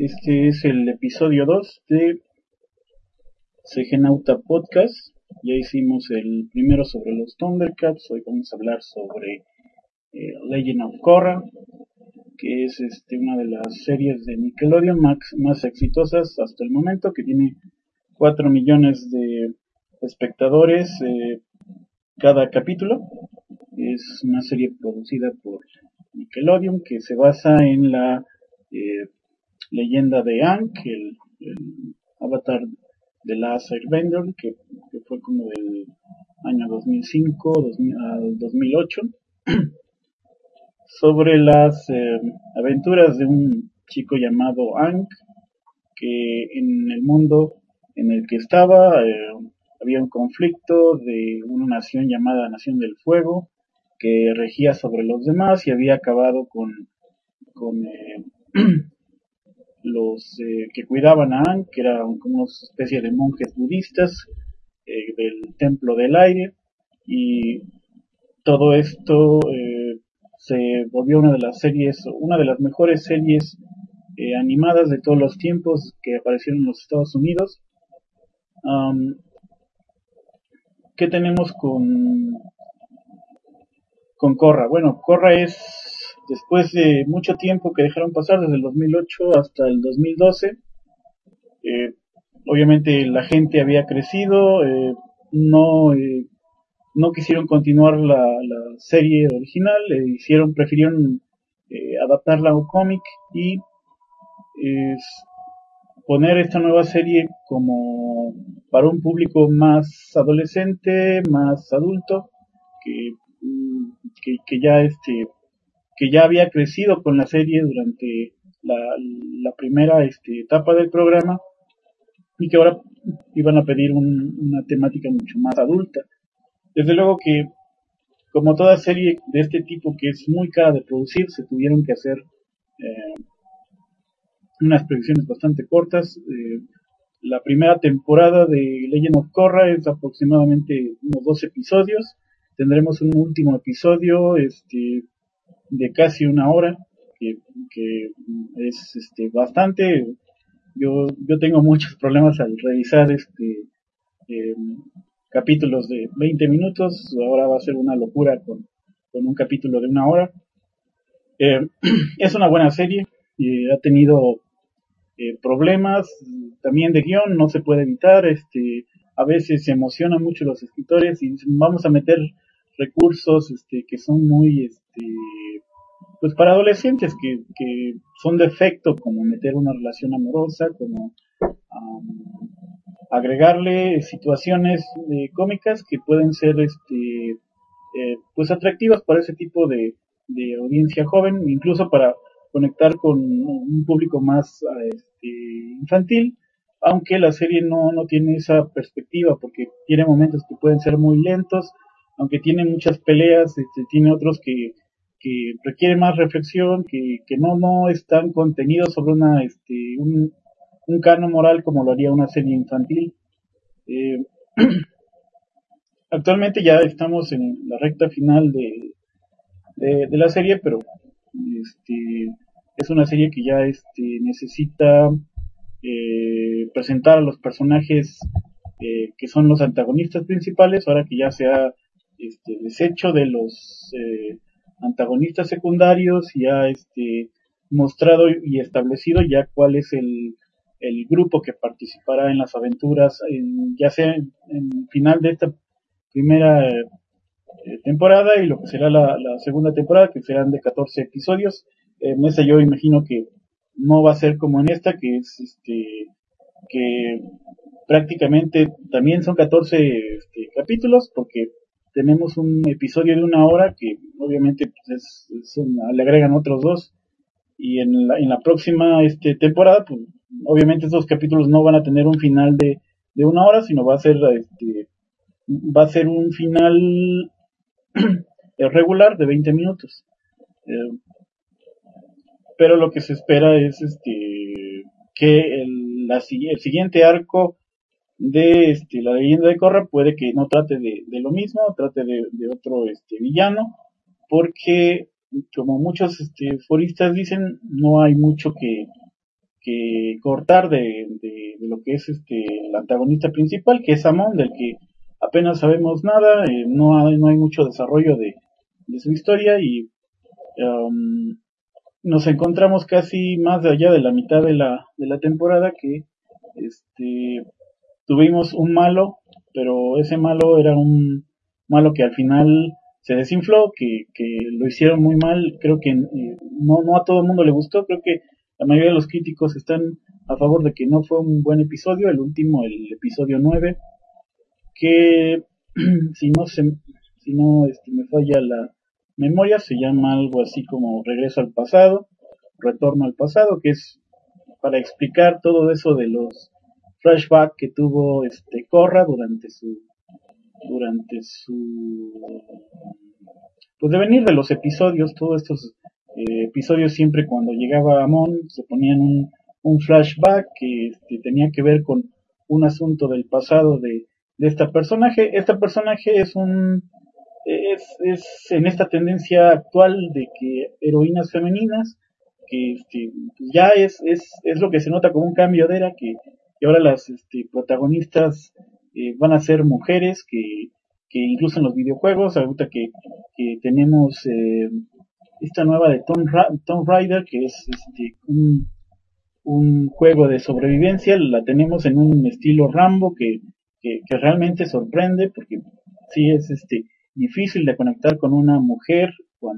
Este es el episodio 2 de CGNauta Podcast. Ya hicimos el primero sobre los Thundercats. Hoy vamos a hablar sobre Legend of Korra, que es una de las series de Nickelodeon más exitosas hasta el momento, que tiene 4 millones de espectadores cada capítulo. Es una serie producida por Nickelodeon que se basa en la leyenda de Aang, el avatar de Last Airbender, que fue como del año 2005 al 2008, sobre las aventuras de un chico llamado Aang, que en el mundo en el que estaba había un conflicto de una nación llamada Nación del Fuego, que regía sobre los demás y había acabado con los que cuidaban a Aang, que eran como una especie de monjes budistas del Templo del Aire, y todo esto se volvió una de las mejores series animadas de todos los tiempos que aparecieron en los Estados Unidos. ¿Qué tenemos con Korra? Bueno, Korra es, después de mucho tiempo que dejaron pasar, desde el 2008 hasta el 2012, obviamente la gente había crecido, no quisieron continuar la serie original, prefirieron adaptarla a un cómic y poner esta nueva serie como para un público más adolescente, más adulto, que, que ya había crecido con la serie durante la primera etapa del programa, y que ahora iban a pedir una temática mucho más adulta. Desde luego que, como toda serie de este tipo que es muy cara de producir, se tuvieron que hacer unas predicciones bastante cortas. La primera temporada de Legend of Korra es aproximadamente unos 2 episodios. Tendremos un último episodio de casi una hora, que es bastante. Yo tengo muchos problemas al revisar eh, capítulos de 20 minutos. Ahora va a ser una locura con un capítulo de una hora. Es una buena serie. Ha tenido problemas también de guión, no se puede evitar. A veces se emocionan mucho los escritores y dicen, vamos a meter recursos que son muy pues para adolescentes, que son de efecto, como meter una relación amorosa, como agregarle situaciones cómicas que pueden ser pues atractivas para ese tipo de audiencia joven, incluso para conectar con un público más infantil, aunque la serie no tiene esa perspectiva, porque tiene momentos que pueden ser muy lentos, aunque tiene muchas peleas, tiene otros que requieren más reflexión, que no están contenidos sobre un canon moral como lo haría una serie infantil. Eh, Actualmente ya estamos en la recta final de la serie, pero es una serie que ya necesita presentar a los personajes que son los antagonistas principales, ahora que ya se ha deshecho de los antagonistas secundarios y ha mostrado y establecido ya cuál es el grupo que participará en las aventuras, ya sea en el final de esta primera temporada y lo que será la segunda temporada, que serán de 14 episodios. En esa yo imagino que no va a ser como en esta, que es que prácticamente también son 14 capítulos, porque tenemos un episodio de una hora que obviamente pues le agregan otros dos, y en la próxima temporada pues obviamente estos capítulos no van a tener un final de una hora, sino va a ser un final regular de 20 minutos. Pero lo que se espera es que el siguiente arco de la leyenda de Korra puede que no trate de lo mismo, trate de otro villano, porque como muchos foristas dicen, no hay mucho que cortar de lo que es el antagonista principal, que es Amon, del que apenas sabemos nada, no hay mucho desarrollo de su historia y um, nos encontramos casi más de allá de la mitad de la temporada que este tuvimos un malo, pero ese malo era un malo que al final se desinfló, que lo hicieron muy mal, creo que no a todo el mundo le gustó, creo que la mayoría de los críticos están a favor de que no fue un buen episodio, el último, el episodio 9 que si no se, si no me falla la memoria, se llama algo así como Regreso al pasado, Retorno al pasado, que es para explicar todo eso de los flashbacks que tuvo Korra durante su pues devenir de los episodios, todos estos episodios siempre cuando llegaba Amon se ponían un flashback que tenía que ver con un asunto del pasado de esta personaje. Esta personaje es en esta tendencia actual de que heroínas femeninas, que ya es lo que se nota como un cambio de era, que ahora las protagonistas van a ser mujeres, que incluso en los videojuegos, ahorita que tenemos esta nueva de Tomb Raider, que es un juego de sobrevivencia, la tenemos en un estilo Rambo que realmente sorprende, porque sí es difícil de conectar con una mujer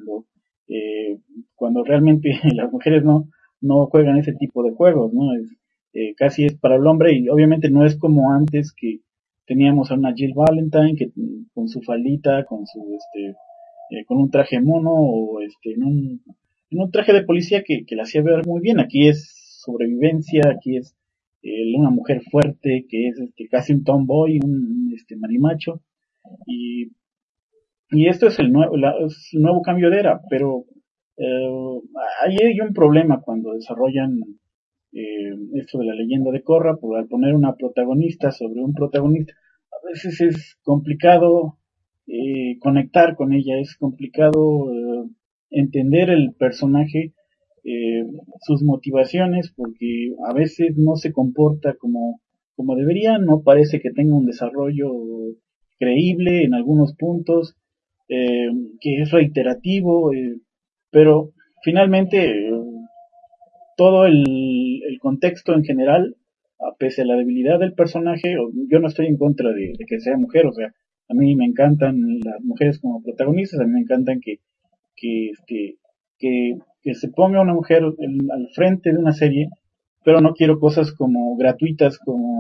eh, cuando realmente las mujeres no juegan ese tipo de juegos, ¿no? Casi es para el hombre y obviamente no es como antes que teníamos a una Jill Valentine que con su faldita, con su con un traje mono o en un traje de policía que la hacía ver muy bien. Aquí es sobrevivencia, aquí es una mujer fuerte que es casi un tomboy, un marimacho y esto es es el nuevo cambio de era, pero eh, ahí hay un problema cuando desarrollan esto de la leyenda de Korra, por al poner una protagonista sobre un protagonista, a veces es complicado conectar con ella, es complicado entender el personaje, eh, sus motivaciones, porque a veces no se comporta como debería, no parece que tenga un desarrollo creíble en algunos puntos, eh, que es reiterativo, pero finalmente todo el contexto en general, pese a la debilidad del personaje, yo no estoy en contra de que sea mujer, o sea, a mí me encantan las mujeres como protagonistas, a mí me encantan que, este, que se ponga una mujer al frente de una serie, pero no quiero cosas como gratuitas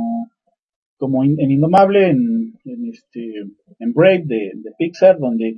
como en Indomable, en Brave de Pixar,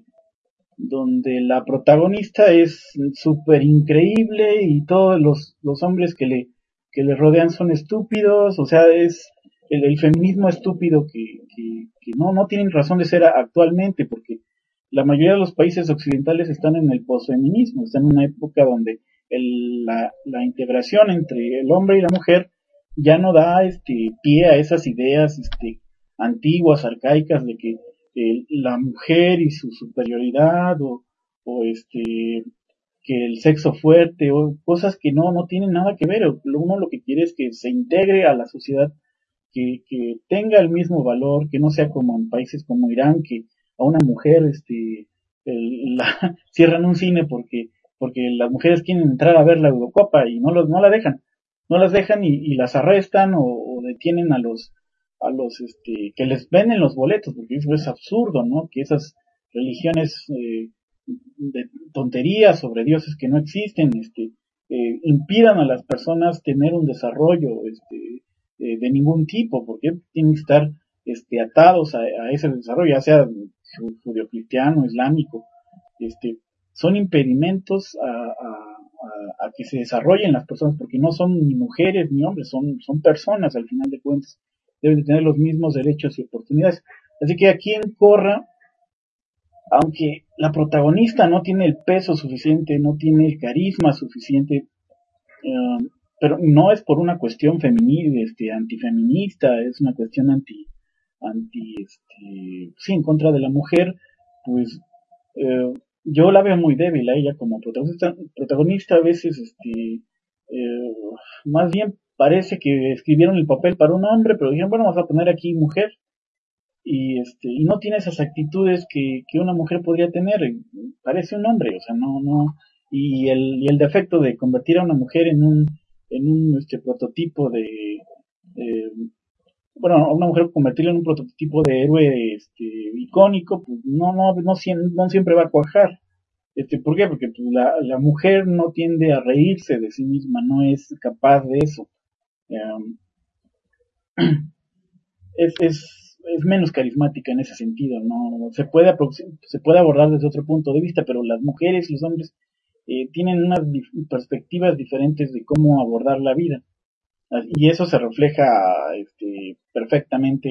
donde la protagonista es súper increíble y todos los hombres que le rodean son estúpidos, o sea, es el feminismo estúpido que no tienen razón de ser actualmente, porque la mayoría de los países occidentales están en el posfeminismo, están en una época donde la integración entre el hombre y la mujer ya no da pie a esas ideas antiguas, arcaicas de que la mujer y su superioridad o que el sexo fuerte o cosas que no tienen nada que ver. Uno lo que quiere es que se integre a la sociedad, que tenga el mismo valor, que no sea como en países como Irán, que a una mujer la cierran un cine porque las mujeres quieren entrar a ver la Eurocopa y no la dejan, no las dejan y las arrestan o detienen a los que les venden los boletos, porque eso es absurdo, ¿no? Que esas religiones de tonterías sobre dioses que no existen, impidan a las personas tener un desarrollo, de ningún tipo, porque tienen que estar, atados a ese desarrollo, ya sea judio-cristiano, islámico, este, son impedimentos a que se desarrollen las personas, porque no son ni mujeres ni hombres, son personas al final de cuentas, deben de tener los mismos derechos y oportunidades. Así que aquí en Corra, aunque la protagonista no tiene el peso suficiente, no tiene el carisma suficiente, pero no es por una cuestión femenil, antifeminista, es una cuestión sí, en contra de la mujer, pues yo la veo muy débil a ella como protagonista a veces, más bien parece que escribieron el papel para un hombre, pero dijeron, bueno, vamos a poner aquí mujer, y no tiene esas actitudes que una mujer podría tener, parece un hombre, o sea, no, y el defecto de convertir a una mujer en un prototipo eh, bueno, a una mujer convertirla en un prototipo de héroe icónico, pues no siempre va a cuajar. ¿Por qué? Porque pues, la mujer no tiende a reírse de sí misma, no es capaz de eso. Um, es menos carismática en ese sentido, no se puede abordar desde otro punto de vista, pero las mujeres y los hombres tienen unas perspectivas diferentes de cómo abordar la vida, y eso se refleja perfectamente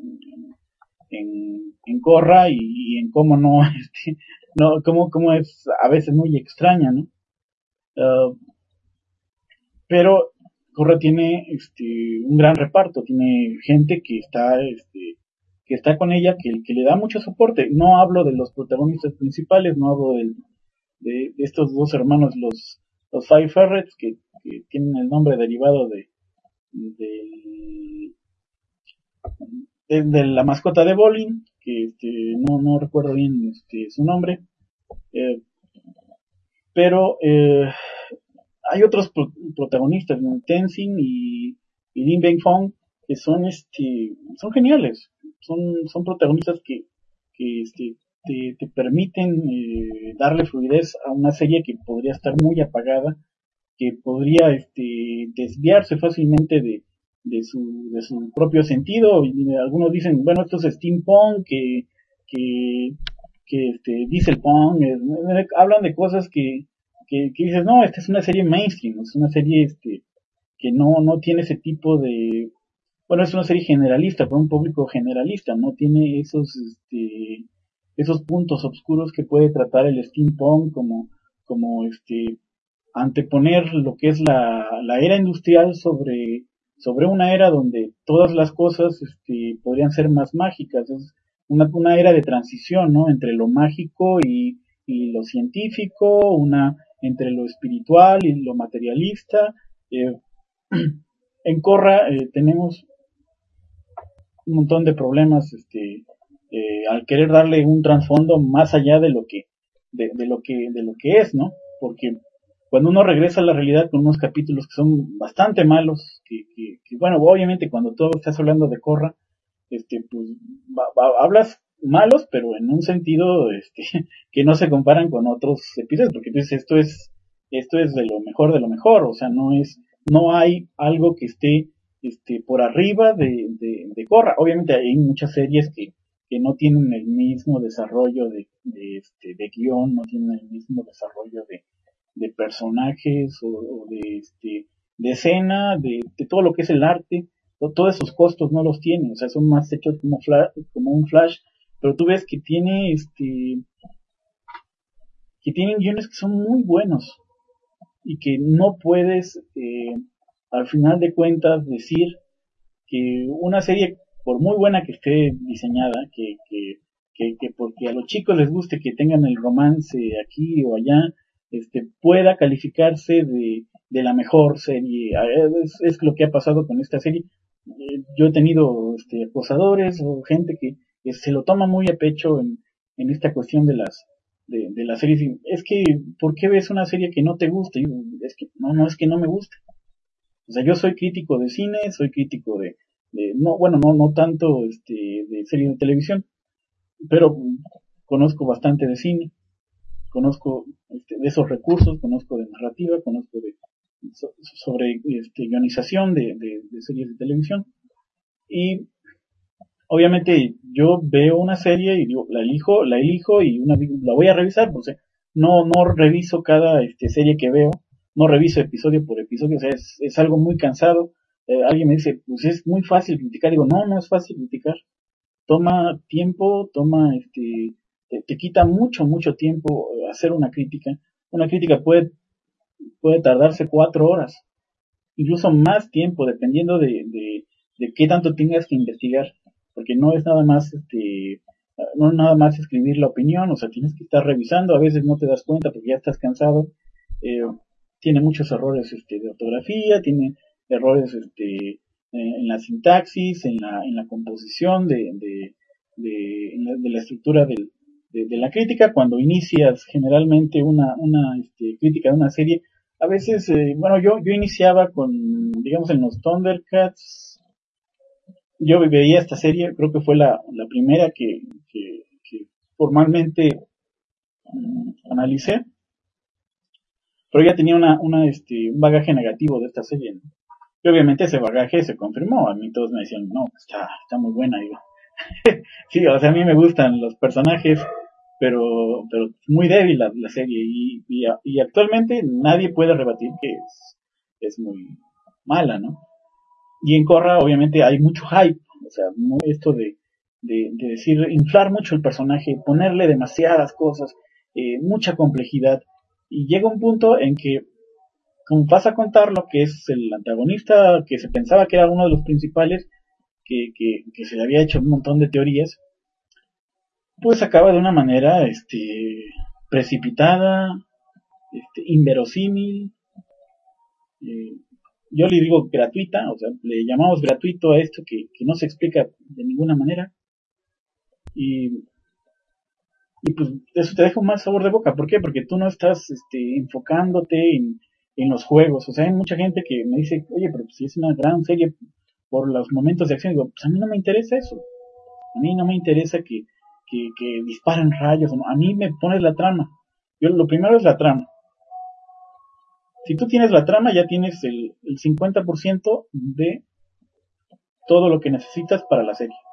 en Corra, y en cómo no, no cómo es a veces muy extraña, ¿no? Uh, pero Corra tiene un gran reparto, tiene gente que está con ella, que le da mucho soporte. No hablo de los protagonistas principales, no hablo de estos dos hermanos, los Five Ferrets, que tienen el nombre derivado de, de la mascota de Bolin, que no recuerdo bien su nombre, eh, pero hay otros protagonistas, ¿no? Tenzin y Lin Bengfong, que son geniales, son protagonistas que te permiten darle fluidez a una serie que podría estar muy apagada, que podría desviarse fácilmente de su propio sentido. Y algunos dicen, bueno, esto es steampunk, que, que dieselpunk, hablan de cosas que dices, no, esta es una serie mainstream, es una serie que no tiene ese tipo de, bueno, es una serie generalista, para un público generalista, no tiene esos puntos oscuros que puede tratar el steampunk, como anteponer lo que es la era industrial sobre una era donde todas las cosas podrían ser más mágicas. Es una era de transición, ¿no? Entre lo mágico y lo científico, entre lo espiritual y lo materialista. Eh, en Corra tenemos un montón de problemas al querer darle un trasfondo más allá de lo que es, ¿no? Porque cuando uno regresa a la realidad con unos capítulos que son bastante malos, bueno, obviamente cuando tú estás hablando de Corra, pues hablas malos, pero en un sentido que no se comparan con otros episodios, porque tú dices, esto es de lo mejor, o sea, no hay algo que esté por arriba de Corra. Obviamente hay muchas series que no tienen el mismo desarrollo de guión, no tienen el mismo desarrollo de personajes o de escena, de todo lo que es el arte. Todos esos costos no los tiene, o sea, son más hechos como un flash, pero tú ves que tienen guiones que son muy buenos y que no puedes al final de cuentas decir que una serie, por muy buena que esté diseñada, que porque a los chicos les guste que tengan el romance aquí o allá, pueda calificarse de la mejor serie. Es lo que ha pasado con esta serie. Yo he tenido acosadores o gente que se lo toma muy a pecho en esta cuestión de las series. Es que, ¿por qué ves una serie que no te gusta? Y es que no es que no me guste. O sea, yo soy crítico de cine, soy crítico no, bueno, no tanto de series de televisión, pero conozco bastante de cine, conozco de esos recursos, conozco de narrativa, conozco sobre guionización de series de televisión. Y obviamente yo veo una serie y digo, la elijo y la voy a revisar, o sea, no reviso cada serie que veo, no reviso episodio por episodio, o sea, es algo muy cansado. Alguien me dice, pues es muy fácil criticar, digo, no es fácil criticar, toma tiempo, te quita mucho tiempo hacer una crítica puede tardarse 4 horas, incluso más tiempo, dependiendo de qué tanto tengas que investigar, porque no es nada más no es nada más escribir la opinión, o sea, tienes que estar revisando, a veces no te das cuenta porque ya estás cansado, eh, tiene muchos errores de ortografía, tiene errores en la sintaxis, en la composición de la estructura de la crítica. Cuando inicias generalmente una crítica de una serie, a veces, bueno, yo iniciaba con, digamos, en los Thundercats. Yo veía esta serie, creo que fue la primera que formalmente analicé, pero ya tenía un bagaje negativo de esta serie, ¿no? Y obviamente ese bagaje se confirmó. A mí todos me decían, no, está muy buena. Digo, sí, o sea, a mí me gustan los personajes, pero muy débil la serie. Y actualmente nadie puede rebatir que es muy mala, ¿no? Y en Korra obviamente hay mucho hype, o sea, esto de decir, inflar mucho el personaje, ponerle demasiadas cosas, mucha complejidad. Y llega un punto en que, como vas a contar lo que es el antagonista, que se pensaba que era uno de los principales, que se le había hecho un montón de teorías, pues acaba de una manera precipitada, inverosímil, eh, yo le digo gratuita, o sea, le llamamos gratuito a esto que no se explica de ninguna manera, y, y pues eso te deja un mal sabor de boca. ¿Por qué? Porque tú no estás enfocándote en los juegos. O sea, hay mucha gente que me dice, oye, pero si es una gran serie por los momentos de acción, digo, pues a mí no me interesa eso. A mí no me interesa que disparen rayos. No. A mí me pones la trama. Yo lo primero es la trama. Si tú tienes la trama, ya tienes el 50% de todo lo que necesitas para la serie.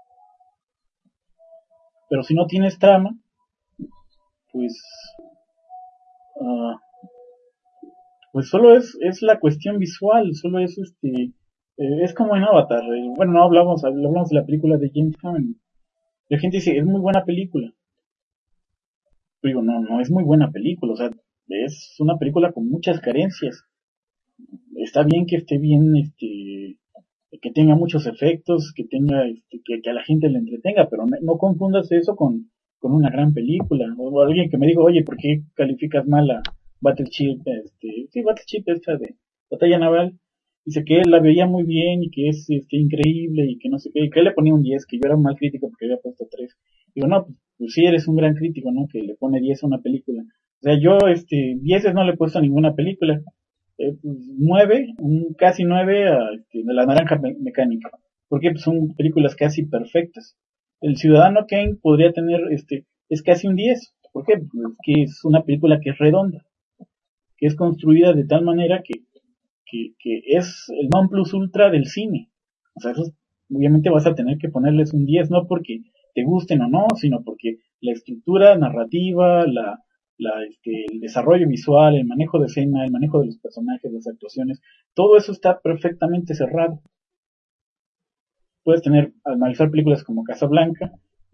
Pero si no tienes trama, pues uh, pues solo es la cuestión visual, solo es como en Avatar. Bueno, no hablamos de la película de James Cameron. La gente dice, es muy buena película. Yo digo, no es muy buena película, o sea, es una película con muchas carencias. Está bien que esté bien, que tenga muchos efectos, que tenga, que a la gente le entretenga, pero no confundas eso con una gran película. O alguien que me diga, oye, ¿por qué calificas mal a Battleship, Battleship esta de Batalla Naval? Dice que él la veía muy bien y que es increíble y que no sé qué, y que él le ponía un 10, que yo era un mal crítico porque había puesto 3. Digo, no, pues sí eres un gran crítico, ¿no? Que le pone 10 a una película. O sea, yo 10 no le he puesto a ninguna película. 9, casi 9 de la naranja mecánica, porque pues, son películas casi perfectas. El Ciudadano Kane podría tener, es casi un 10. ¿Por qué? Pues que es una película que es redonda, que es construida de tal manera que es el non plus ultra del cine. O sea, eso, obviamente vas a tener que ponerles un 10, no porque te gusten o no, sino porque la estructura narrativa, el desarrollo visual, el manejo de escena, el manejo de los personajes, las actuaciones, todo eso está perfectamente cerrado. Puedes analizar películas como Casablanca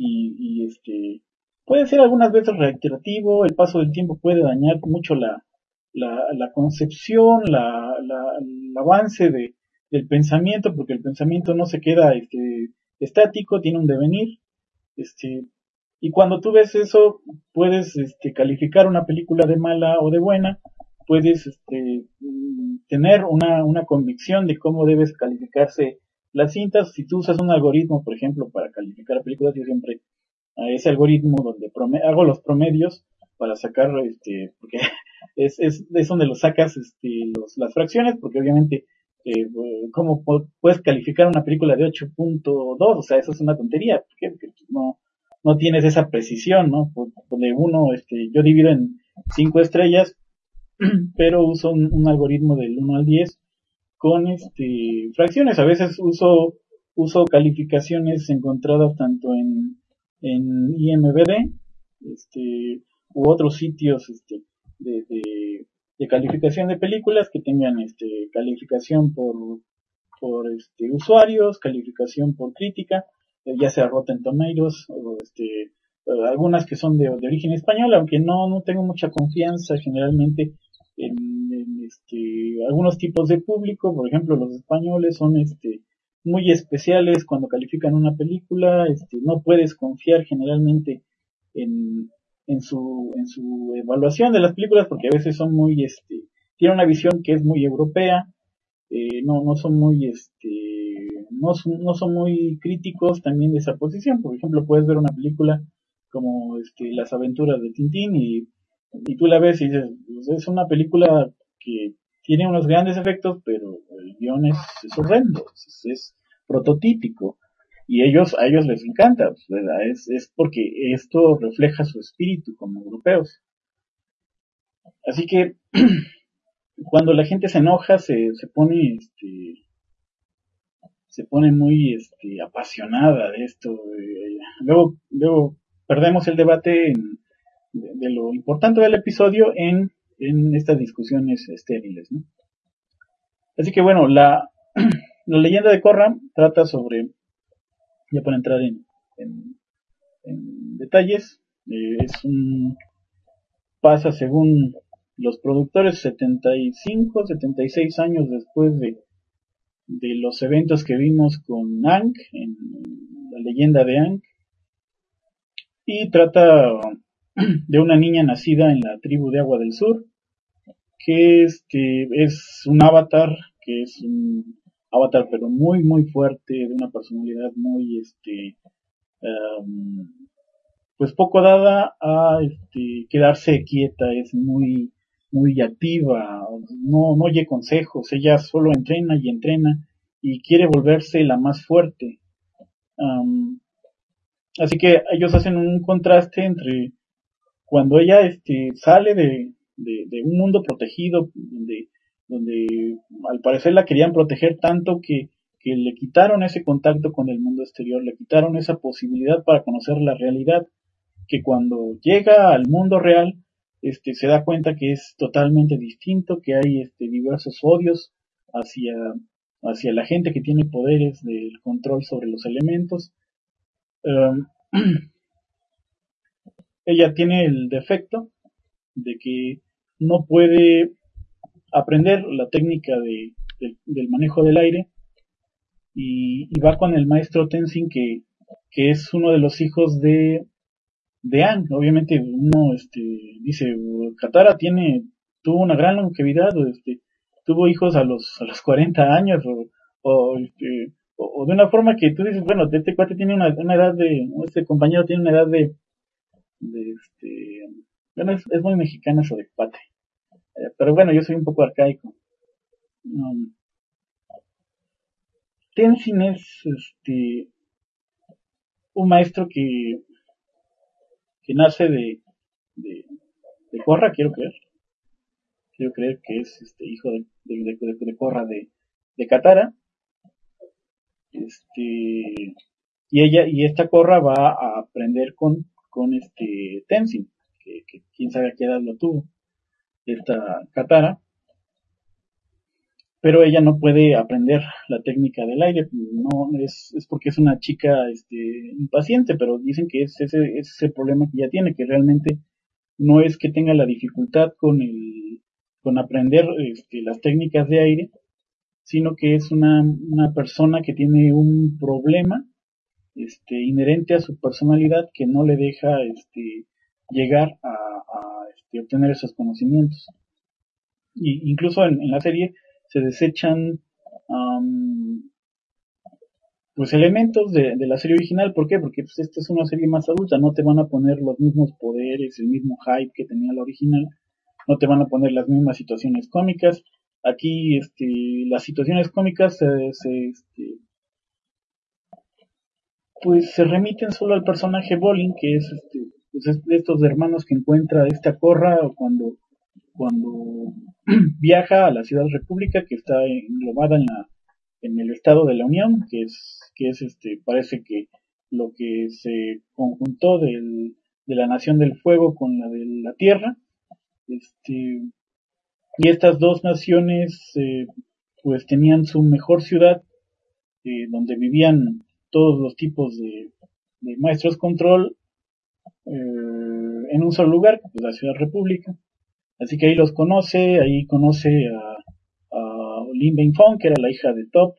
puede ser algunas veces reiterativo, el paso del tiempo puede dañar mucho la concepción, el avance del pensamiento, porque el pensamiento no se queda estático, tiene un devenir, este, y cuando tú ves eso, puedes calificar una película de mala o de buena, puedes tener una convicción de cómo debes calificarse las cintas. Si tú usas un algoritmo, por ejemplo, para calificar películas, yo siempre a ese algoritmo donde hago los promedios para sacar, porque es donde lo sacas las fracciones, porque obviamente ¿cómo puedes calificar una película de 8.2? O sea, eso es una tontería, porque no tienes esa precisión, ¿no? De uno, yo divido en 5 estrellas, pero uso un algoritmo del 1 al 10 con fracciones. A veces uso calificaciones encontradas tanto en IMDb, u otros sitios de, de, de calificación de películas que tengan calificación por usuarios, calificación por crítica, ya sea Rotten Tomatoes o algunas que son de origen español, aunque no tengo mucha confianza generalmente en algunos tipos de público. Por ejemplo, los españoles son muy especiales cuando califican una película, no puedes confiar generalmente en su evaluación de las películas porque a veces son muy tiene una visión que es muy europea, no son muy, no son muy críticos también de esa posición. Por ejemplo, puedes ver una película como Las aventuras de Tintín y tú la ves y dices, pues es una película que tiene unos grandes efectos, pero el guión es horrendo, es prototípico. Y a ellos les encanta, ¿verdad? Es porque esto refleja su espíritu como europeos. Así que cuando la gente se enoja se pone muy apasionada de esto. Luego perdemos el debate de lo importante del episodio en estas discusiones estériles, ¿no? Así que bueno, la leyenda de Korra trata sobre, ya para entrar en detalles, pasa según los productores 75, 76 años después de los eventos que vimos con Aang, en la leyenda de Aang, y trata de una niña nacida en la tribu de Agua del Sur, que es un avatar, que es un avatar pero muy muy fuerte, de una personalidad muy um, pues poco dada a quedarse quieta, es muy activa, no oye consejos, ella solo entrena y entrena y quiere volverse la más fuerte. Um, Así que ellos hacen un contraste entre cuando ella sale de un mundo protegido, donde al parecer la querían proteger tanto que le quitaron ese contacto con el mundo exterior, le quitaron esa posibilidad para conocer la realidad, que cuando llega al mundo real, se da cuenta que es totalmente distinto, que hay diversos odios hacia, hacia la gente que tiene poderes del control sobre los elementos. Um, Ella tiene el defecto de que no puede aprender la técnica del manejo del aire y va con el maestro Tenzin que es uno de los hijos de Aang. Obviamente uno dice, Katara tuvo una gran longevidad, tuvo hijos a los 40 años o de una forma que tú dices, bueno, este cuate tiene una edad este compañero tiene una edad de bueno, es muy mexicano eso de cuate. Pero bueno, yo soy un poco arcaico. Um, Tenzin es un maestro que nace de, de Korra, quiero creer que es hijo de Korra de Katara, y esta Korra va a aprender con Tenzin, que quién sabe a qué edad lo tuvo, esta Katara, pero ella no puede aprender la técnica del aire, no es porque es una chica impaciente, pero dicen que es ese problema que ella tiene, que realmente no es que tenga la dificultad con aprender las técnicas de aire, sino que es una persona que tiene un problema inherente a su personalidad que no le deja llegar a obtener esos conocimientos. Y incluso en la serie se desechan um, pues elementos de la serie original. ¿Por qué? Porque pues, esta es una serie más adulta, no te van a poner los mismos poderes, el mismo hype que tenía la original, no te van a poner las mismas situaciones cómicas. Aquí las situaciones cómicas pues se remiten solo al personaje Bolin, que es pues es de estos hermanos que encuentra esta Korra cuando viaja a la Ciudad República, que está englobada en el Estado de la Unión, que es parece que lo que se conjuntó de la Nación del Fuego con la de la Tierra, y estas dos naciones pues tenían su mejor ciudad, donde vivían todos los tipos de maestros control en un solo lugar, que es la Ciudad República. Así que ahí los conoce, ahí conoce a Lin Beifong, que era la hija de Top,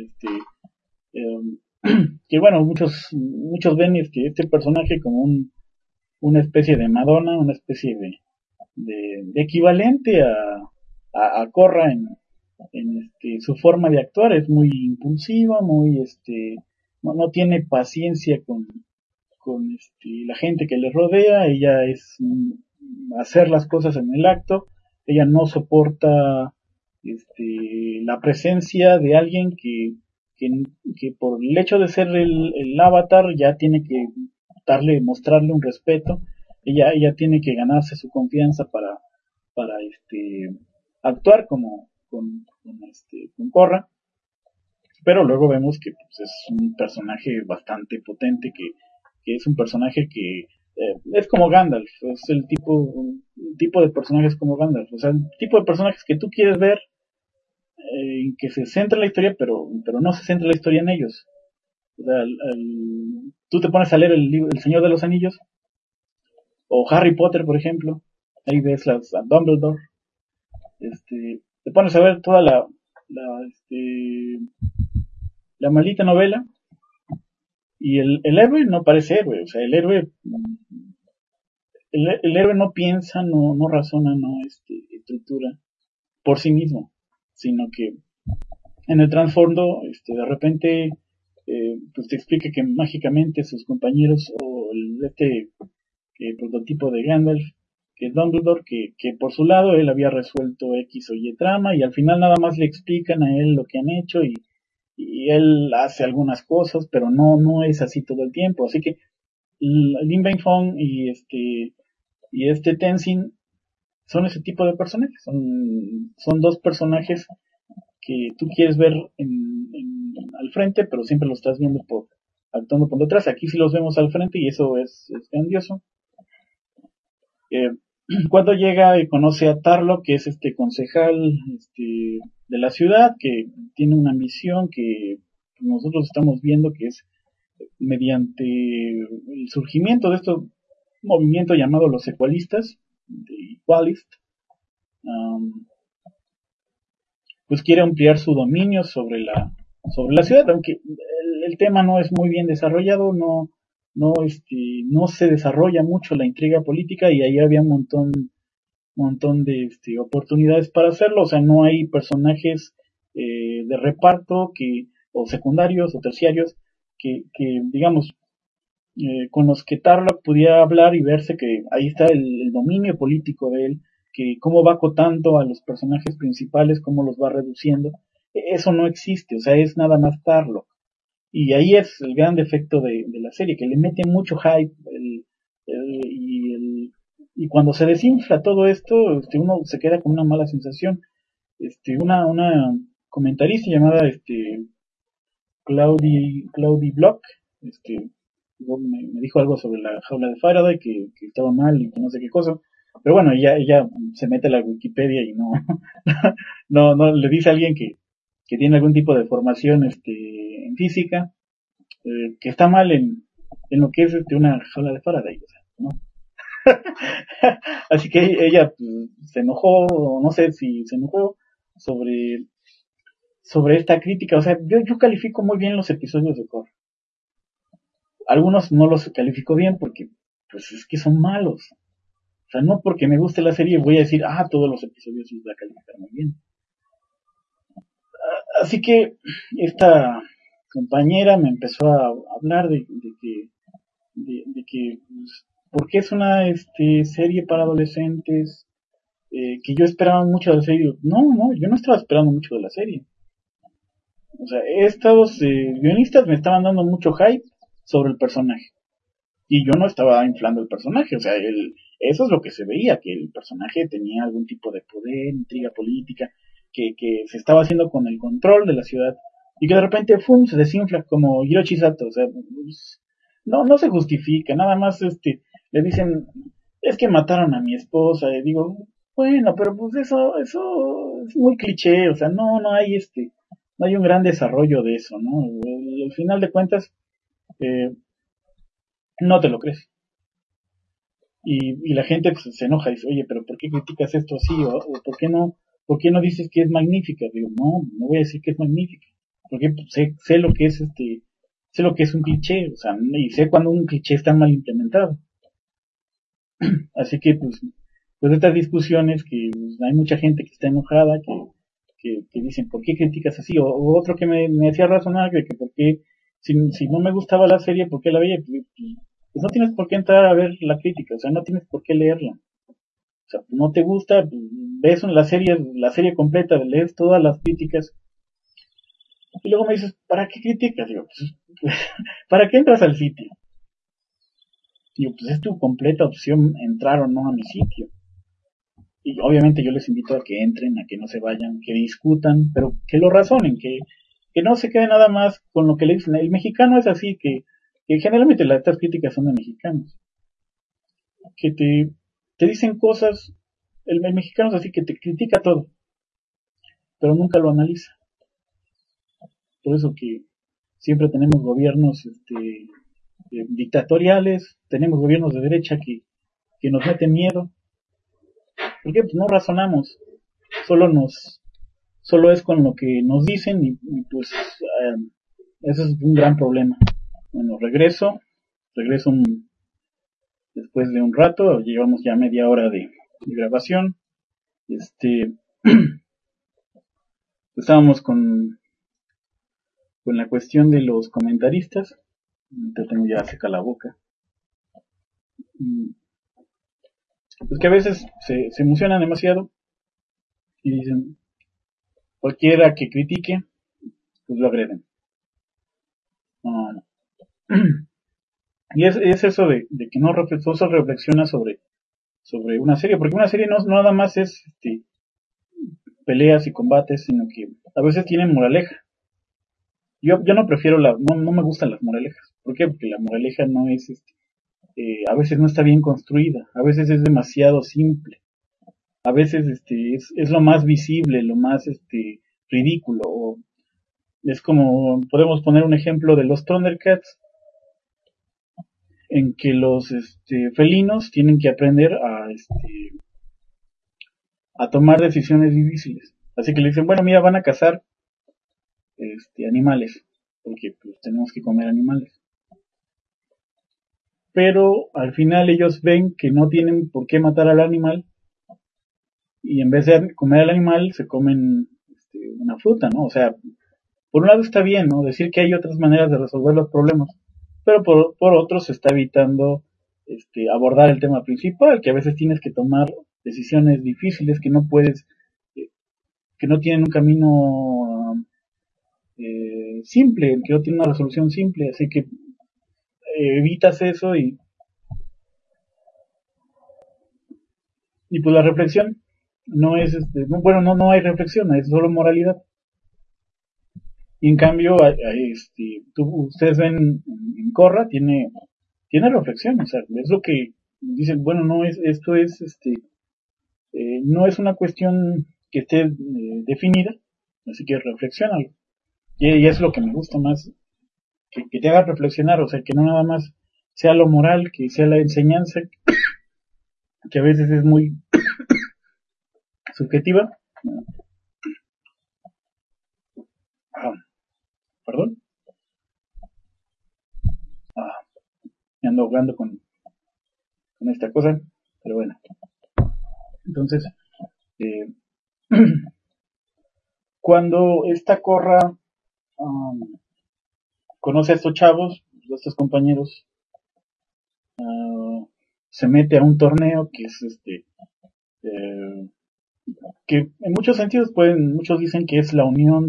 que bueno, muchos ven este personaje como una especie de Madonna, una especie de equivalente a Korra su forma de actuar. Es muy impulsiva, muy no tiene paciencia con la gente que le rodea. Ella es hacer las cosas en el acto. Ella no soporta la presencia de alguien que, que por el hecho de ser el avatar ya tiene que mostrarle un respeto. Ella tiene que ganarse su confianza para actuar como con Korra. Pero luego vemos que pues, es un personaje bastante potente, que es un personaje que es como Gandalf. Es el tipo de personajes como Gandalf, o sea, el tipo de personajes que tú quieres ver, que se centra en la historia, pero no se centra la historia en ellos. O sea, tú te pones a leer el libro El Señor de los Anillos o Harry Potter, por ejemplo. Ahí ves a Dumbledore. Te pones a ver toda la maldita novela, y el héroe no parece héroe. O sea, el héroe no piensa, no razona, no estructura por sí mismo, sino que en el trasfondo, de repente, pues te explica que mágicamente sus compañeros, o prototipo de Gandalf, que es Dumbledore, que por su lado él había resuelto X o Y trama, y al final nada más le explican a él lo que han hecho, y él hace algunas cosas, pero no es así todo el tiempo. Así que Lin Beifong y Tenzin son ese tipo de personajes. Son dos personajes que tú quieres ver al frente, pero siempre los estás viendo actuando por detrás. Aquí sí los vemos al frente y eso es grandioso. Eh, Cuando llega y conoce a Tarlo, que es este concejal de la ciudad, que tiene una misión que nosotros estamos viendo, que es mediante el surgimiento de este movimiento llamado los ecualistas, de Equalist, pues quiere ampliar su dominio sobre la ciudad, aunque el tema no es muy bien desarrollado. No se desarrolla mucho la intriga política, y ahí había un montón de oportunidades para hacerlo. O sea, no hay personajes de reparto o secundarios o terciarios que digamos, con los que Tarlock pudiera hablar y verse que ahí está el dominio político de él, que cómo va acotando a los personajes principales, cómo los va reduciendo. Eso no existe. O sea, es nada más Tarlock. Y ahí es el gran defecto de la serie, que le mete mucho hype, y cuando se desinfla todo esto, uno se queda con una mala sensación. Una comentarista llamada Claudie Block, me dijo algo sobre la jaula de Faraday, que estaba mal y que no sé qué cosa. Pero bueno, ella se mete a la Wikipedia y no le dice a alguien que tiene algún tipo de formación en física, que está mal en lo que es una jaula de Faraday, o sea, ¿no? Así que ella pues, se enojó, no sé si se enojó sobre, sobre esta crítica. O sea, yo califico muy bien los episodios de Core. Algunos no los califico bien porque, pues es que son malos. O sea, no porque me guste la serie voy a decir, todos los episodios los voy a calificar muy bien. Así que esta compañera me empezó a hablar de que pues, porque es una serie para adolescentes, que yo esperaba mucho de la serie. No, yo no estaba esperando mucho de la serie. O sea, estos guionistas me estaban dando mucho hype sobre el personaje, y yo no estaba inflando el personaje. O sea, eso es lo que se veía, que el personaje tenía algún tipo de poder, intriga política, que se estaba haciendo con el control de la ciudad, y que de repente ¡fum! Se desinfla como Hiroshi Sato. O sea, pues, no se justifica. Nada más le dicen, es que mataron a mi esposa, y digo, bueno, pero pues eso es muy cliché. O sea, no hay un gran desarrollo de eso, ¿no? Al final de cuentas, eh, no te lo crees. Y la gente pues, se enoja y dice, oye, pero ¿por qué criticas esto así? ¿O por qué no dices que es magnífica? Digo, no voy a decir que es magnífica, porque pues, sé lo que es sé lo que es un cliché. O sea, y sé cuando un cliché está mal implementado. Así que pues pues estas discusiones que pues, hay mucha gente que está enojada, que dicen, ¿por qué criticas así? O otro que me hacía razonar, que por qué, si no me gustaba la serie, ¿por qué la veía? Pues no tienes por qué entrar a ver la crítica, o sea, no tienes por qué leerla. O sea, no te gusta, ves la serie completa, lees todas las críticas, y luego me dices, ¿para qué criticas? Digo, pues, ¿para qué entras al sitio? Digo, pues es tu completa opción entrar o no a mi sitio. Y obviamente yo les invito a que entren, a que no se vayan, que discutan, pero que lo razonen, que no se quede nada más con lo que le dicen. El mexicano es así, que generalmente estas críticas son de mexicanos, que te dicen cosas, el mexicano es así, que te critica todo, pero nunca lo analiza. Por eso que siempre tenemos gobiernos dictatoriales, tenemos gobiernos de derecha que nos meten miedo, porque pues no razonamos, solo solo es con lo que nos dicen y pues ese es un gran problema. Bueno, regreso después de un rato, llevamos ya media hora de grabación. Este, estábamos con la cuestión de los comentaristas. Te tengo ya seca la boca. Pues que a veces se emocionan demasiado y dicen, cualquiera que critique, pues lo agreden. No, no. Y es eso de que no se reflexiona sobre una serie, porque una serie no nada más es peleas y combates, sino que a veces tienen moraleja. Yo no prefiero no me gustan las moralejas. ¿Por qué? Porque la moraleja no es, a veces no está bien construida, a veces es demasiado simple, a veces es lo más visible, lo más ridículo. O es como, podemos poner un ejemplo de los Thundercats, en que los felinos tienen que aprender a tomar decisiones difíciles. Así que le dicen, bueno, mira, van a cazar animales, porque pues, tenemos que comer animales. Pero al final ellos ven que no tienen por qué matar al animal y en vez de comer al animal se comen una fruta, ¿no? O sea, por un lado está bien, ¿no? Decir que hay otras maneras de resolver los problemas, pero por otro se está evitando abordar el tema principal, que a veces tienes que tomar decisiones difíciles que no puedes, eh, que no tienen un camino simple, que no tiene una resolución simple, así que evitas eso y pues la reflexión no es, bueno, no hay reflexión, es solo moralidad. Y en cambio, ustedes ven en Corra, tiene reflexión, o sea, es lo que dicen, bueno, no es, esto es, no es una cuestión que esté definida, así que reflexiónalo. Y es lo que me gusta más, que te haga reflexionar, o sea, que no nada más sea lo moral, que sea la enseñanza, que a veces es muy subjetiva. Ah, perdón, me ando ahogando con esta cosa, pero bueno. Entonces, eh, cuando esta Corra conoce a estos chavos, a estos compañeros, se mete a un torneo que es eh, que en muchos sentidos muchos dicen que es la unión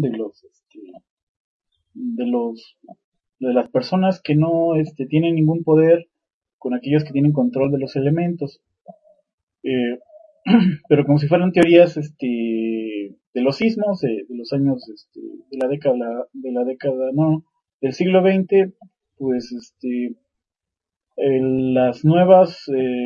de los, de las personas que no tienen ningún poder con aquellos que tienen control de los elementos. Eh, pero como si fueran teorías de los sismos de los años de la década no del siglo XX, pues las nuevas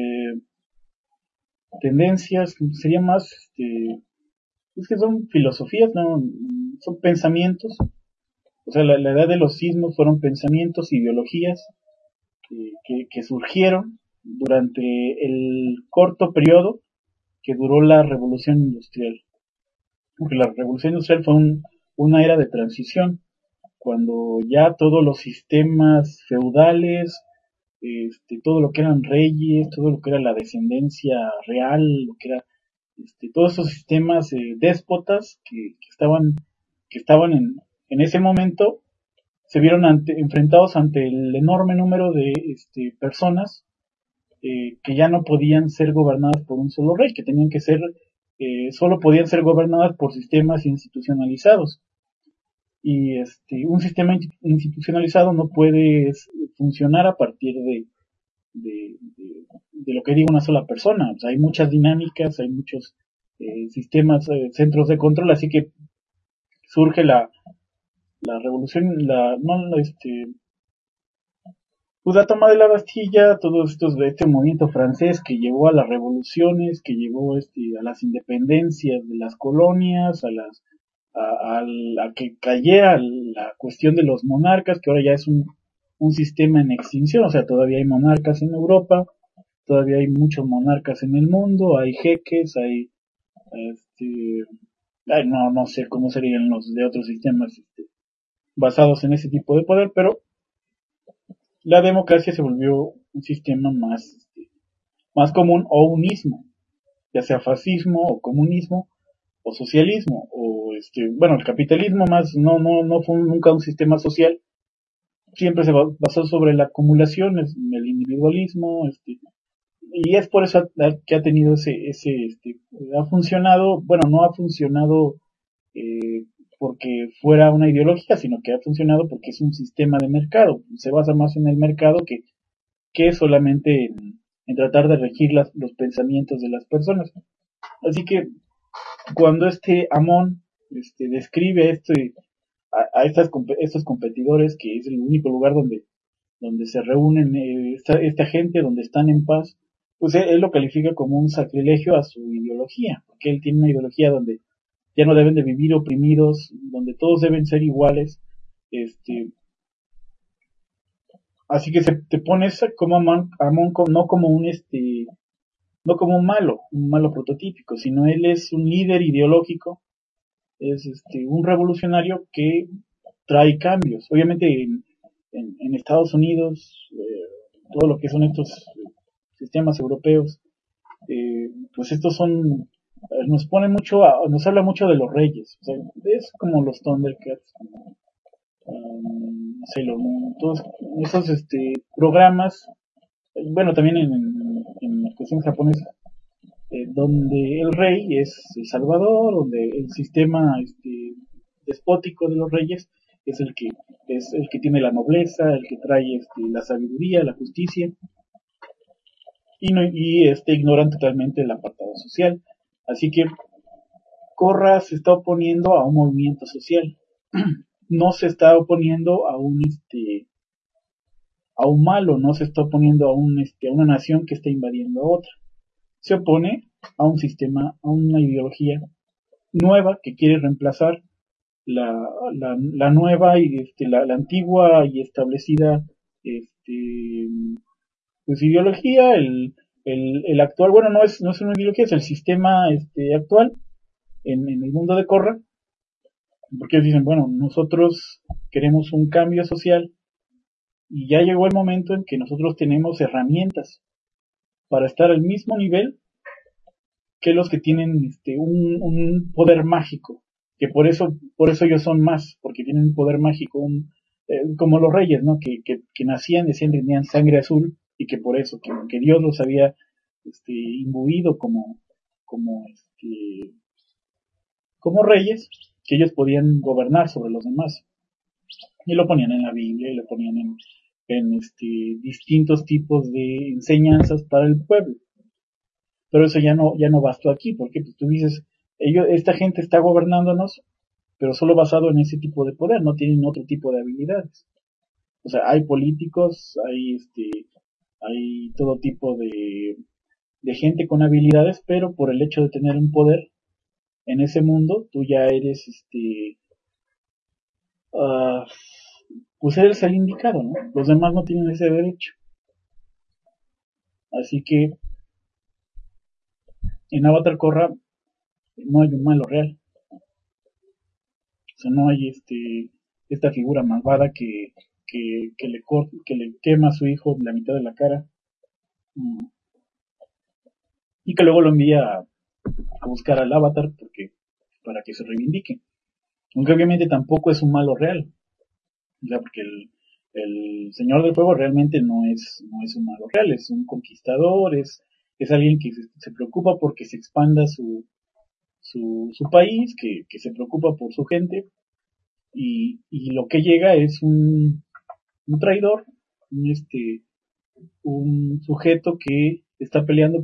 tendencias serían más es que son filosofías, no son pensamientos. O sea, la edad de los sismos fueron pensamientos, ideologías que surgieron durante el corto periodo que duró la revolución industrial. Porque la revolución industrial fue una era de transición, cuando ya todos los sistemas feudales todo lo que eran reyes, todo lo que era la descendencia real, lo que era todos esos sistemas déspotas que estaban en ese momento, se vieron enfrentados ante el enorme número de personas que ya no podían ser gobernadas por un solo rey, que tenían que ser, solo podían ser gobernadas por sistemas institucionalizados. Y un sistema institucionalizado no puede funcionar a partir de lo que diga una sola persona. O sea, hay muchas dinámicas, hay muchos sistemas, centros de control, así que surge la revolución, pues la toma de la Bastilla, todos estos de este movimiento francés que llevó a las revoluciones, que llevó a las independencias de las colonias, a que cayera la cuestión de los monarcas, que ahora ya es un sistema en extinción. O sea, todavía hay monarcas en Europa, todavía hay muchos monarcas en el mundo, hay jeques, hay este no sé cómo serían los de otros sistemas basados en ese tipo de poder, pero la democracia se volvió un sistema más común, o unismo, ya sea fascismo o comunismo o socialismo, o bueno, el capitalismo más no fue nunca un sistema social, siempre se basó sobre la acumulación, el individualismo, y es por eso que ha tenido ha funcionado. Bueno, no ha funcionado porque fuera una ideología, sino que ha funcionado porque es un sistema de mercado, se basa más en el mercado que solamente en tratar de regir los pensamientos de las personas. Así que cuando Amón describe a estos competidores, que es el único lugar donde se reúnen esta gente, donde están en paz, pues él lo califica como un sacrilegio a su ideología, porque él tiene una ideología donde ya no deben de vivir oprimidos, donde todos deben ser iguales. Así que te pones como Amón no como no como un malo prototípico, sino él es un líder ideológico, es un revolucionario que trae cambios. Obviamente en Estados Unidos, todo lo que son estos sistemas europeos, pues estos son, nos habla mucho de los reyes. O sea, es como los Thundercats, como, Sailor Moon, todos esos programas, bueno, también en la cuestión japonesa, donde el rey es el salvador, donde el sistema despótico de los reyes es el que tiene la nobleza, el que trae la sabiduría, la justicia, y ignoran totalmente el apartado social. Así que Corra se está oponiendo a un movimiento social, no se está oponiendo a un malo, no se está oponiendo a una nación que está invadiendo a otra. Se opone a un sistema, a una ideología nueva que quiere reemplazar la nueva y la antigua y establecida pues ideología, el actual. Bueno, no es una ideología, es el sistema actual en el mundo de Corra, porque ellos dicen, bueno, nosotros queremos un cambio social y ya llegó el momento en que nosotros tenemos herramientas para estar al mismo nivel que los que tienen un poder mágico, que por eso ellos son más, porque tienen un poder mágico, como los reyes, ¿no? Que nacían, decían que tenían sangre azul, y que por eso, que Dios los había imbuido como, como reyes, que ellos podían gobernar sobre los demás. Y lo ponían en la Biblia, y lo ponían en distintos tipos de enseñanzas para el pueblo. Pero eso ya no bastó aquí, porque pues, tú dices, esta gente está gobernándonos, pero solo basado en ese tipo de poder, no tienen otro tipo de habilidades. O sea, hay políticos, hay todo tipo de gente con habilidades, pero por el hecho de tener un poder en ese mundo, tú ya eres, uh, pues eres el indicado, ¿no? Los demás no tienen ese derecho. Así que en Avatar Korra no hay un malo real. O sea, no hay esta figura malvada que que le quema a su hijo la mitad de la cara, mm, y que luego lo envía a buscar al Avatar para que se reivindique. Aunque obviamente tampoco es un malo real, ya porque el Señor del Fuego realmente no es un malo real, es un conquistador, es alguien que se preocupa porque se expanda su país, que se preocupa por su gente, y lo que llega es un traidor, un sujeto que está peleando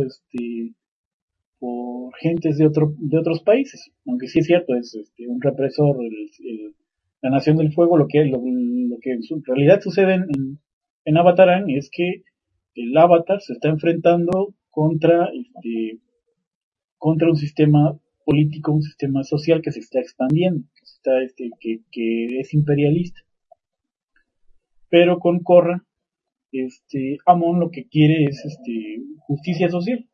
por gentes de otros países, aunque sí es cierto, es un represor, la Nación del Fuego. Lo que en realidad sucede en Avatarán es que el Avatar se está enfrentando contra un sistema político, un sistema social que se está expandiendo, que es imperialista. Pero con Korra, Amon lo que quiere es justicia social.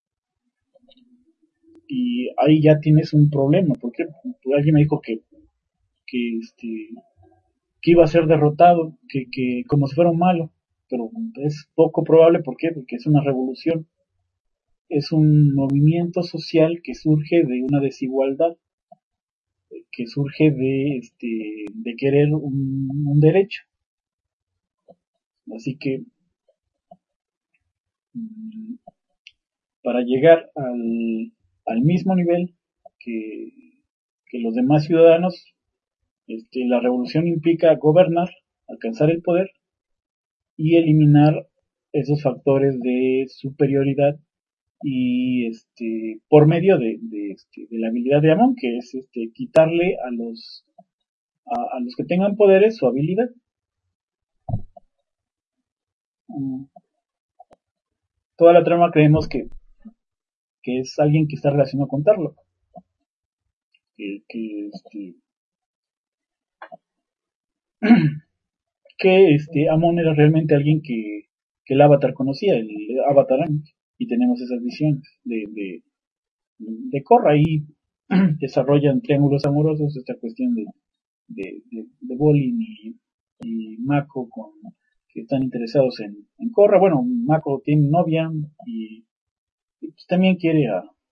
Y ahí ya tienes un problema, porque alguien me dijo que, este, que iba a ser derrotado, que como si fuera un malo, pero es poco probable. ¿Por qué? Porque es una revolución, es un movimiento social que surge de una desigualdad, que surge de querer un derecho. Así que mm, para llegar al mismo nivel que, que los demás ciudadanos, la revolución implica gobernar, alcanzar el poder y eliminar esos factores de superioridad, y por medio de la habilidad de Amon, que es quitarle a los que tengan poderes su habilidad. Mm, Toda la trama creemos que es alguien que está relacionado con Tarlock, que, que, este, que Amon era realmente alguien que el Avatar conocía, el Avatar, y tenemos esas visiones de Korra. Y desarrollan triángulos amorosos, esta cuestión de Bolin y Mako, que están interesados en Korra. Bueno, Mako tiene novia y pues también quiere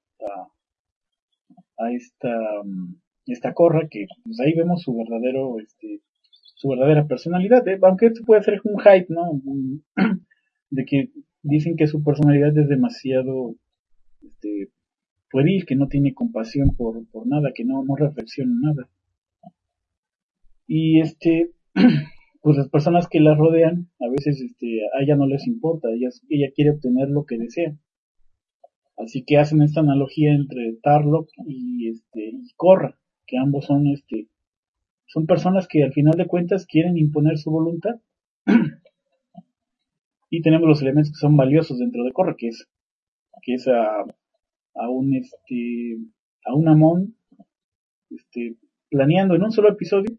a esta Korra, que pues ahí vemos su verdadera personalidad, aunque esto puede ser un hype, ¿no? De que dicen que su personalidad es demasiado este, pueril, que no tiene compasión por nada, que no reflexiona nada. Y pues las personas que la rodean, a veces a ella no les importa, ella quiere obtener lo que desea. Así que hacen esta analogía entre Tarlock y Korra, que ambos son personas que al final de cuentas quieren imponer su voluntad. Y tenemos los elementos que son valiosos dentro de Korra, que es a un a un Amon planeando en un solo episodio,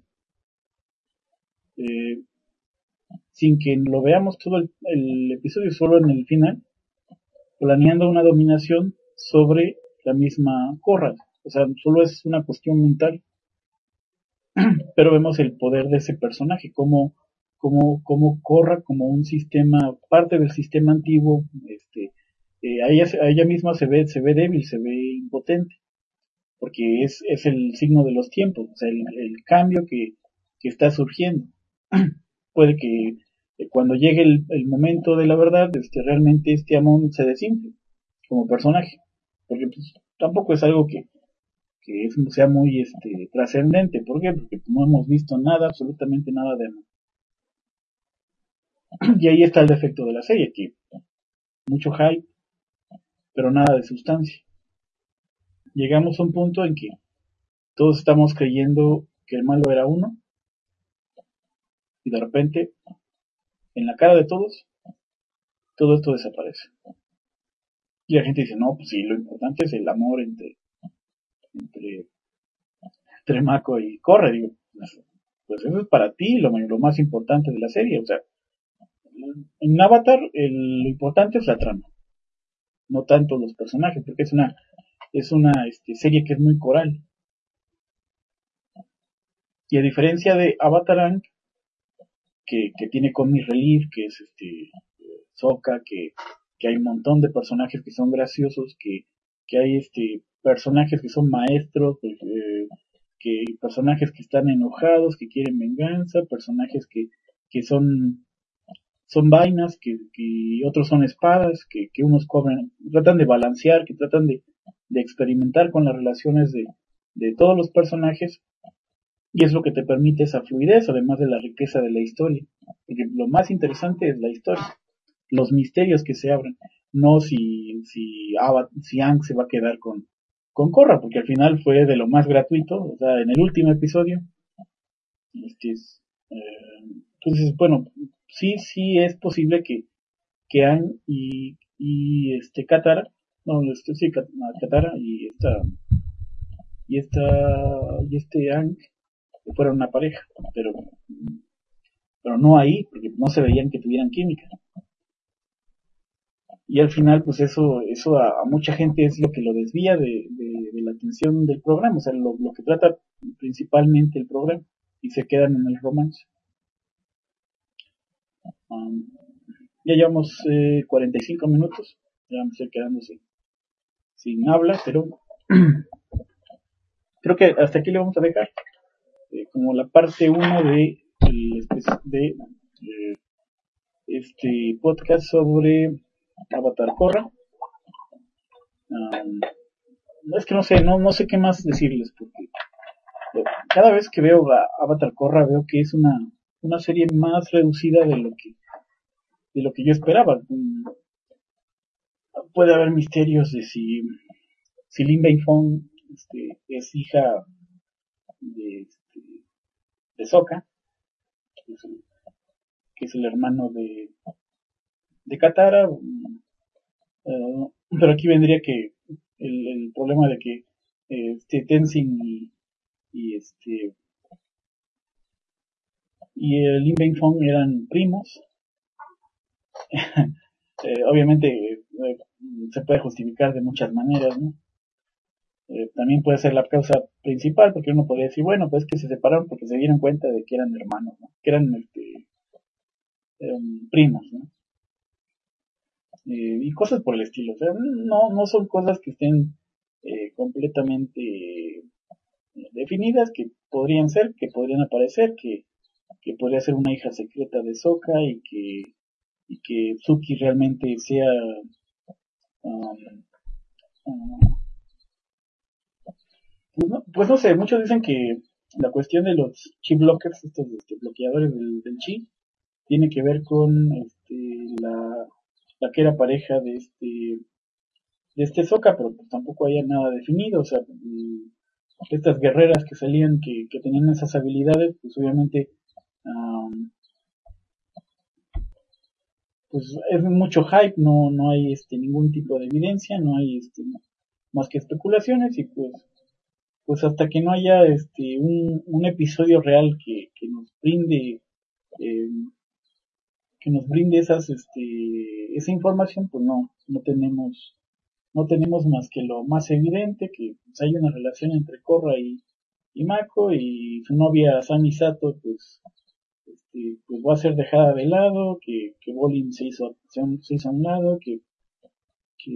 eh, sin que lo veamos todo el episodio, solo en el final, planeando una dominación sobre la misma Korra. O sea, solo es una cuestión mental, pero vemos el poder de ese personaje, como Korra, como un sistema, parte del sistema antiguo, a ella misma se ve débil, se ve impotente, porque es el signo de los tiempos, o sea, el cambio que está surgiendo. Puede que cuando llegue el momento de la verdad, realmente Amon se desinfle como personaje, porque pues, tampoco es algo que sea muy trascendente. ¿Por qué? Porque no hemos visto nada, absolutamente nada de Amon. Y ahí está el defecto de la serie, que mucho hype, pero nada de sustancia. Llegamos a un punto en que todos estamos creyendo que el malo era uno, y de repente, en la cara de todos, todo esto desaparece. Y la gente dice, no, pues sí, lo importante es el amor entre, entre Mako y Korra. Digo, pues eso es para ti lo más importante de la serie. O sea, en Avatar lo importante es la trama, no tanto los personajes, porque es una serie que es muy coral. Y a diferencia de Avatar, que tiene Comic Relief, que es Sokka, que hay un montón de personajes que son graciosos, que hay personajes que son maestros, pues, que personajes que están enojados, que quieren venganza, personajes que son vainas, que otros son espadas, que unos cobran, tratan de balancear, que tratan de experimentar con las relaciones de todos los personajes, y es lo que te permite esa fluidez, además de la riqueza de la historia. Porque lo más interesante es la historia, los misterios que se abren, no si Aang se va a quedar con Korra, porque al final fue de lo más gratuito, o sea, en el último episodio, este es, entonces, bueno, sí es posible que Aang y Katara, no, sí, Katara y esta, y este Aang fueran una pareja, pero no ahí, porque no se veían que tuvieran química. Y al final, pues eso a mucha gente es lo que lo desvía de la atención del programa, o sea, lo que trata principalmente el programa, y se quedan en el romance. Um, ya llevamos 45 minutos, ya vamos a ir quedándose sin habla, pero creo que hasta aquí le vamos a dejar como la parte 1 de este podcast sobre Avatar Korra. Um, es que no sé qué más decirles, porque cada vez que veo Avatar Korra veo que es una serie más reducida de lo que yo esperaba. Puede haber misterios de si Lin Beifong es hija de Sokka, que es que es el hermano de Katara, pero aquí vendría que el problema de que Tenzin y el Lin Beifong eran primos. Obviamente se puede justificar de muchas maneras, ¿no? También puede ser la causa principal, porque uno podría decir, bueno, pues que se separaron porque se dieron cuenta de que eran hermanos, ¿no? Que eran primos, ¿no? Y cosas por el estilo. O sea, no son cosas que estén completamente definidas, que podrían ser, que podrían aparecer, que podría ser una hija secreta de Sokka y que Suki realmente sea um, um, pues no sé, muchos dicen que la cuestión de los chi blockers, estos bloqueadores del chi, tiene que ver con la que era pareja de este Sokka, pero pues tampoco haya nada definido, o sea, estas guerreras que salían, que tenían esas habilidades, pues obviamente um, pues es mucho hype, no hay ningún tipo de evidencia, no hay más que especulaciones y pues hasta que no haya un episodio real que nos brinde eh, esa información, pues no tenemos más que lo más evidente, que pues, hay una relación entre Korra y Mako, y su novia Sami Sato pues va a ser dejada de lado, que Bolin se hizo a un lado, que,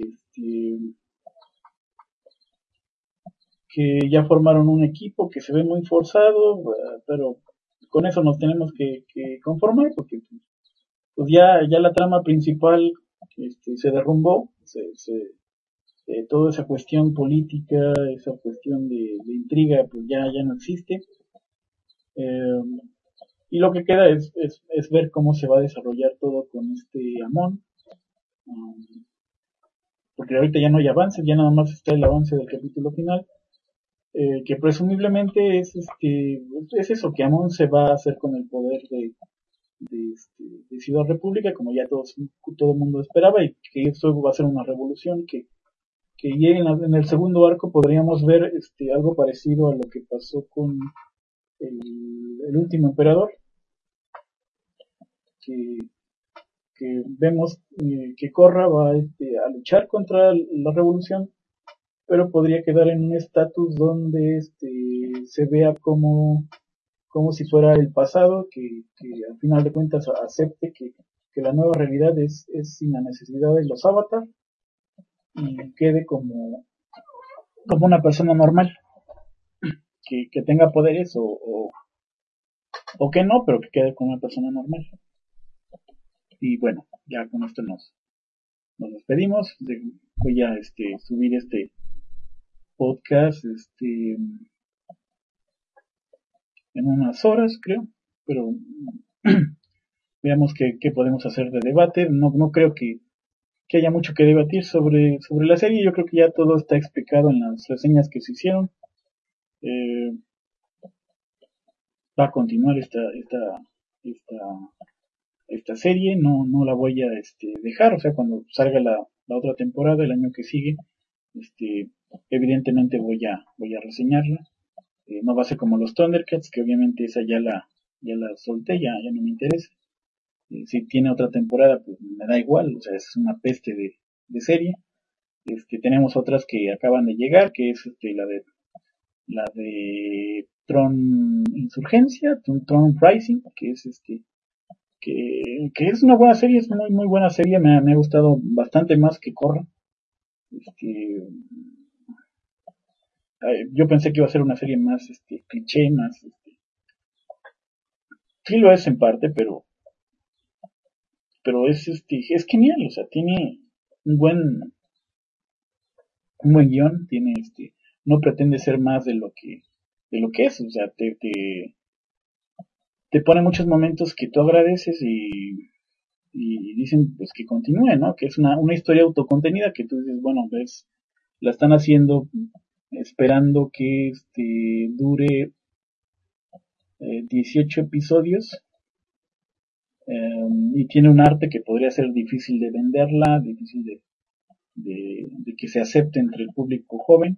que ya formaron un equipo que se ve muy forzado, pero con eso nos tenemos que conformar, porque pues ya la trama principal se derrumbó, toda esa cuestión política, esa cuestión de intriga, pues ya no existe. Eh, y lo que queda es ver cómo se va a desarrollar todo con Amon, um, porque ahorita ya no hay avances, ya nada más está el avance del capítulo final, que presumiblemente es eso, que Amon se va a hacer con el poder de Ciudad República, como ya todo el mundo esperaba, y que esto va a ser una revolución, que ya en el segundo arco podríamos ver algo parecido a lo que pasó con el último emperador, que, que vemos que Korra va a luchar contra la revolución, pero podría quedar en un estatus donde se vea como como si fuera el pasado, que al final de cuentas acepte que la nueva realidad es sin la necesidad de los avatars y quede como una persona normal, que tenga poderes o que no, pero que quede como una persona normal. Y bueno, ya con esto nos despedimos. Voy a subir este podcast en unas horas, creo, pero veamos qué podemos hacer de debate. No creo que haya mucho que debatir sobre la serie. Yo creo que ya todo está explicado en las reseñas que se hicieron. Eh, Va a continuar esta, esta serie, no la voy a dejar, o sea, cuando salga la otra temporada el año que sigue, este, evidentemente voy a reseñarla. No va a ser como los Thundercats, que obviamente esa ya la solté, ya no me interesa. Si tiene otra temporada, pues me da igual, o sea, es una peste de serie. Tenemos otras que acaban de llegar, que es la de Tron Insurgencia, Tron Rising, que es que es una buena serie, es muy muy buena serie, me ha gustado bastante más que Corra. Este, yo pensé que iba a ser una serie más cliché, más sí lo es en parte, pero es genial, o sea, tiene un buen un buen guión, tiene no pretende ser más de lo que es, o sea, te pone muchos momentos que tú agradeces y dicen pues que continúe, ¿no? Que es una historia autocontenida que tú dices, bueno, ves, la están haciendo esperando que dure 18 episodios, y tiene un arte que podría ser difícil de venderla, difícil de que se acepte entre el público joven,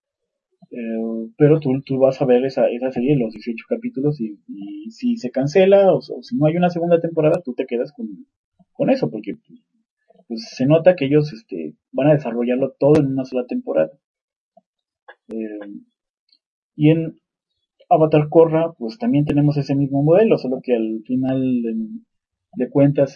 pero tú vas a ver esa serie, los 18 capítulos, y si se cancela o si no hay una segunda temporada, tú te quedas con eso, porque pues se nota que ellos van a desarrollarlo todo en una sola temporada. Y en Avatar Korra, pues también tenemos ese mismo modelo, solo que al final de cuentas,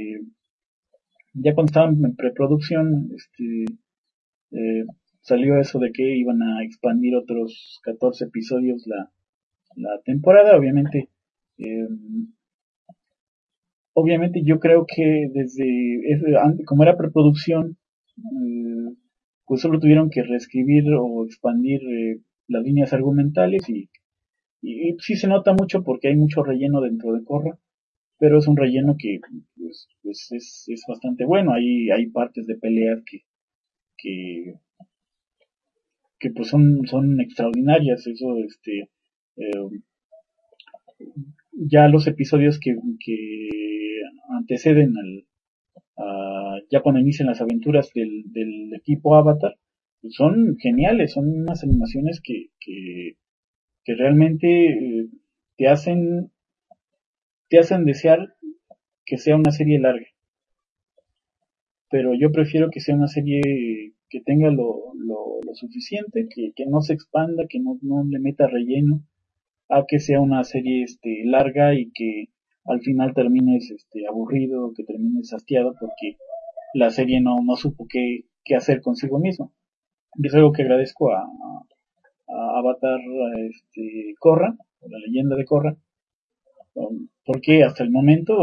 ya cuando estaban en preproducción, eh, salió eso de que iban a expandir otros 14 episodios la temporada. Eh, obviamente yo creo que como era preproducción, pues solo tuvieron que reescribir o expandir las líneas argumentales y sí se nota mucho porque hay mucho relleno dentro de Korra, pero es un relleno que pues es bastante bueno. Hay partes de peleas que, que pues son extraordinarias. Eso, eh, ya los episodios que anteceden ya cuando inician las aventuras del equipo Avatar, pues son geniales, son unas animaciones que realmente te hacen, te hacen desear que sea una serie larga. Pero yo prefiero que sea una serie que tenga lo suficiente, que no se expanda, que no le meta relleno, a que sea una serie larga y que al final termines aburrido, que termines hastiado porque la serie no supo qué hacer consigo mismo. Y es algo que agradezco a Avatar, Korra, la leyenda de Korra, porque hasta el momento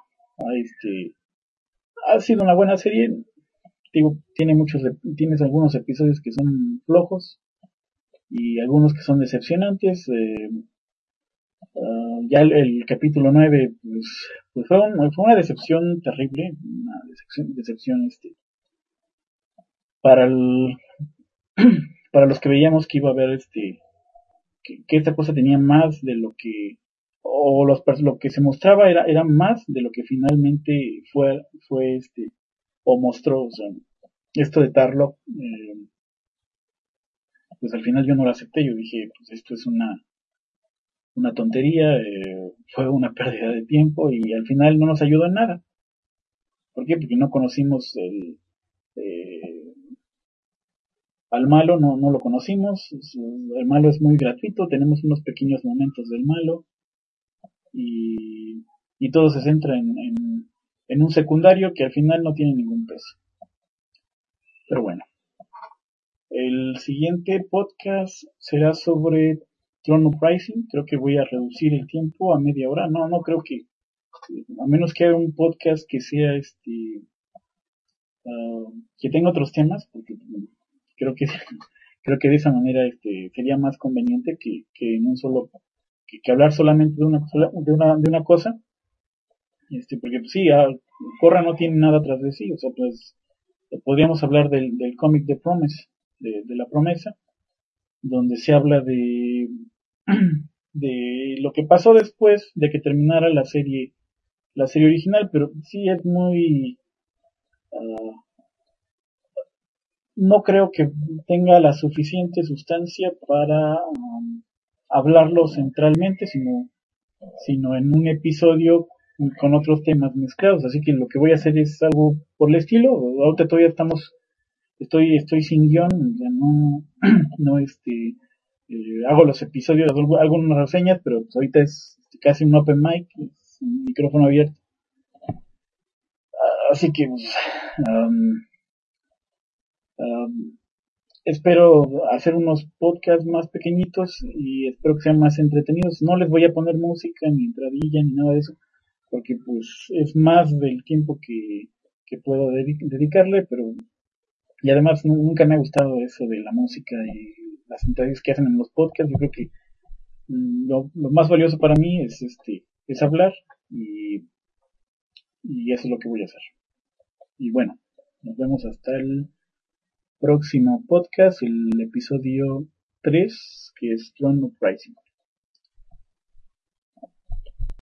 ha sido una buena serie. Digo, tienes algunos episodios que son flojos y algunos que son decepcionantes. Ya el capítulo 9 pues fue una decepción terrible, una decepción para para los que veíamos que iba a haber que esta cosa tenía más de lo que o lo que se mostraba era más de lo que finalmente fue o mostró. O sea, esto de Tarlock, pues al final yo no lo acepté. Yo dije, pues esto es una tontería, fue una pérdida de tiempo y al final no nos ayudó en nada. ¿Por qué? Porque no conocimos eh, al malo no lo conocimos, el malo es muy gratuito, tenemos unos pequeños momentos del malo y, y todo se centra en un secundario que al final no tiene ningún peso. Pero bueno, el siguiente podcast será sobre Throne Uprising. Creo que voy a reducir el tiempo a media hora. No creo que, a menos que haga un podcast que sea que tenga otros temas, porque creo que creo que de esa manera sería más conveniente que en un solo que hablar solamente de una cosa, porque pues, sí, Corra no tiene nada tras de sí, o sea, pues podríamos hablar del cómic de Promise, de la promesa, donde se habla de lo que pasó después de que terminara la serie original, pero sí es muy no creo que tenga la suficiente sustancia para hablarlo centralmente, sino en un episodio con otros temas mezclados. Así que lo que voy a hacer es algo por el estilo. Ahorita todavía estoy sin guión, ya no hago los episodios, hago algunas reseñas, pero pues ahorita es casi un open mic, es un micrófono abierto. Así que um, um, espero hacer unos podcasts más pequeñitos y espero que sean más entretenidos. No les voy a poner música, ni entradilla, ni nada de eso, porque pues es más del tiempo que puedo dedicarle, pero y además nunca me ha gustado eso de la música y las entrevistas que hacen en los podcasts. Yo creo que lo más valioso para mí es hablar y eso es lo que voy a hacer. Y bueno, nos vemos hasta el próximo podcast, el episodio 3, que es Throne Uprising.